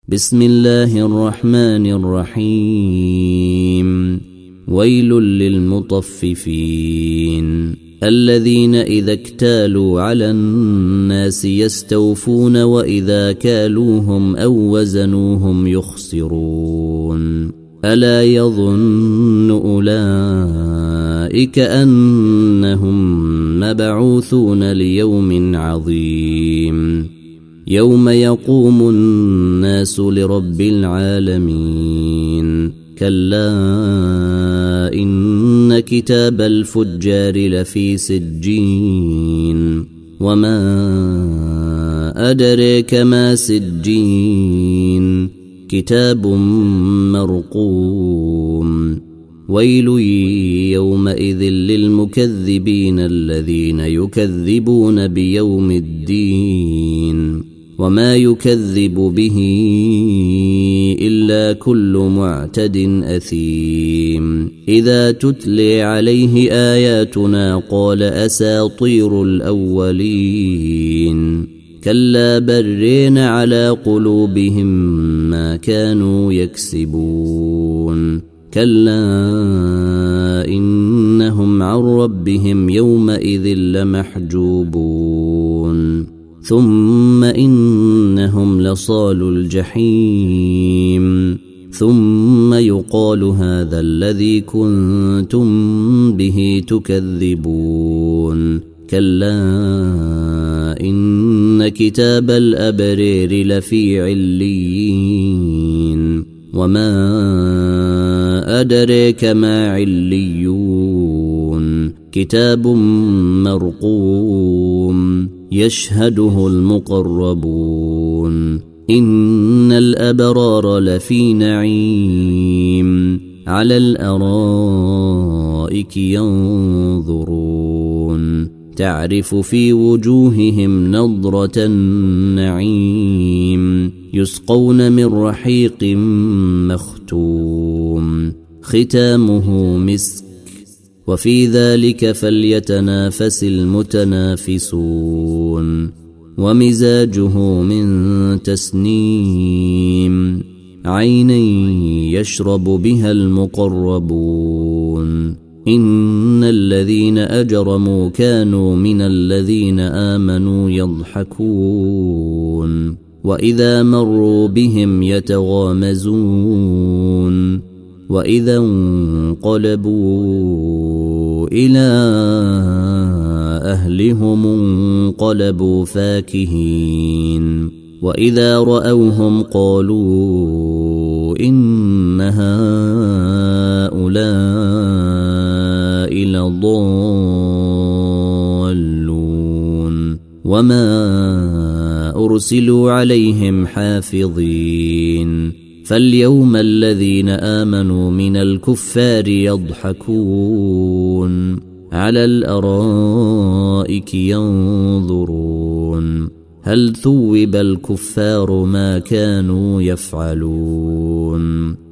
بسم الله الرحمن الرحيم. ويل للمطففين الذين إذا اكتالوا على الناس يستوفون وإذا كالوهم أو وزنوهم يخسرون. ألا يظن أولئك أنهم مبعوثون ليوم عظيم يوم يقوم الناس لرب العالمين. كلا إن كتاب الفجار لفي سجين وما أدريك ما سجين كتاب مرقوم. ويل يومئذ للمكذبين الذين يكذبون بيوم الدين وما يكذب به إلا كل معتد أثيم. إذا تتلي عليه آياتنا قال أساطير الأولين. كلا برين على قلوبهم ما كانوا يكسبون. كلا إنهم عن ربهم يومئذ لمحجوبون. ثم إنهم لصالوا الجحيم ثم يقال هذا الذي كنتم به تكذبون. كلا إن كتاب الأبرير لفي عليين وما أدريك ما عليون كتاب مرقوم يشهده المقربون. إن الأبرار لفي نعيم على الأرائك ينظرون تعرف في وجوههم نضرة النعيم يسقون من رحيق مختوم ختامه مسك وفي ذلك فليتنافس المتنافسون. ومزاجه من تسنيم عينا يشرب بها المقربون. إن الذين أجرموا كانوا من الذين آمنوا يضحكون وإذا مروا بهم يتغامزون وإذا انقلبوا إلى أهلهم انقلبوا فاكهين وإذا رأوهم قالوا إن هؤلاء لضالون وما أرسلوا عليهم حافظين. فاليوم الذين آمنوا من الكفار يضحكون على الأرائك ينظرون هل ثوب الكفار ما كانوا يفعلون.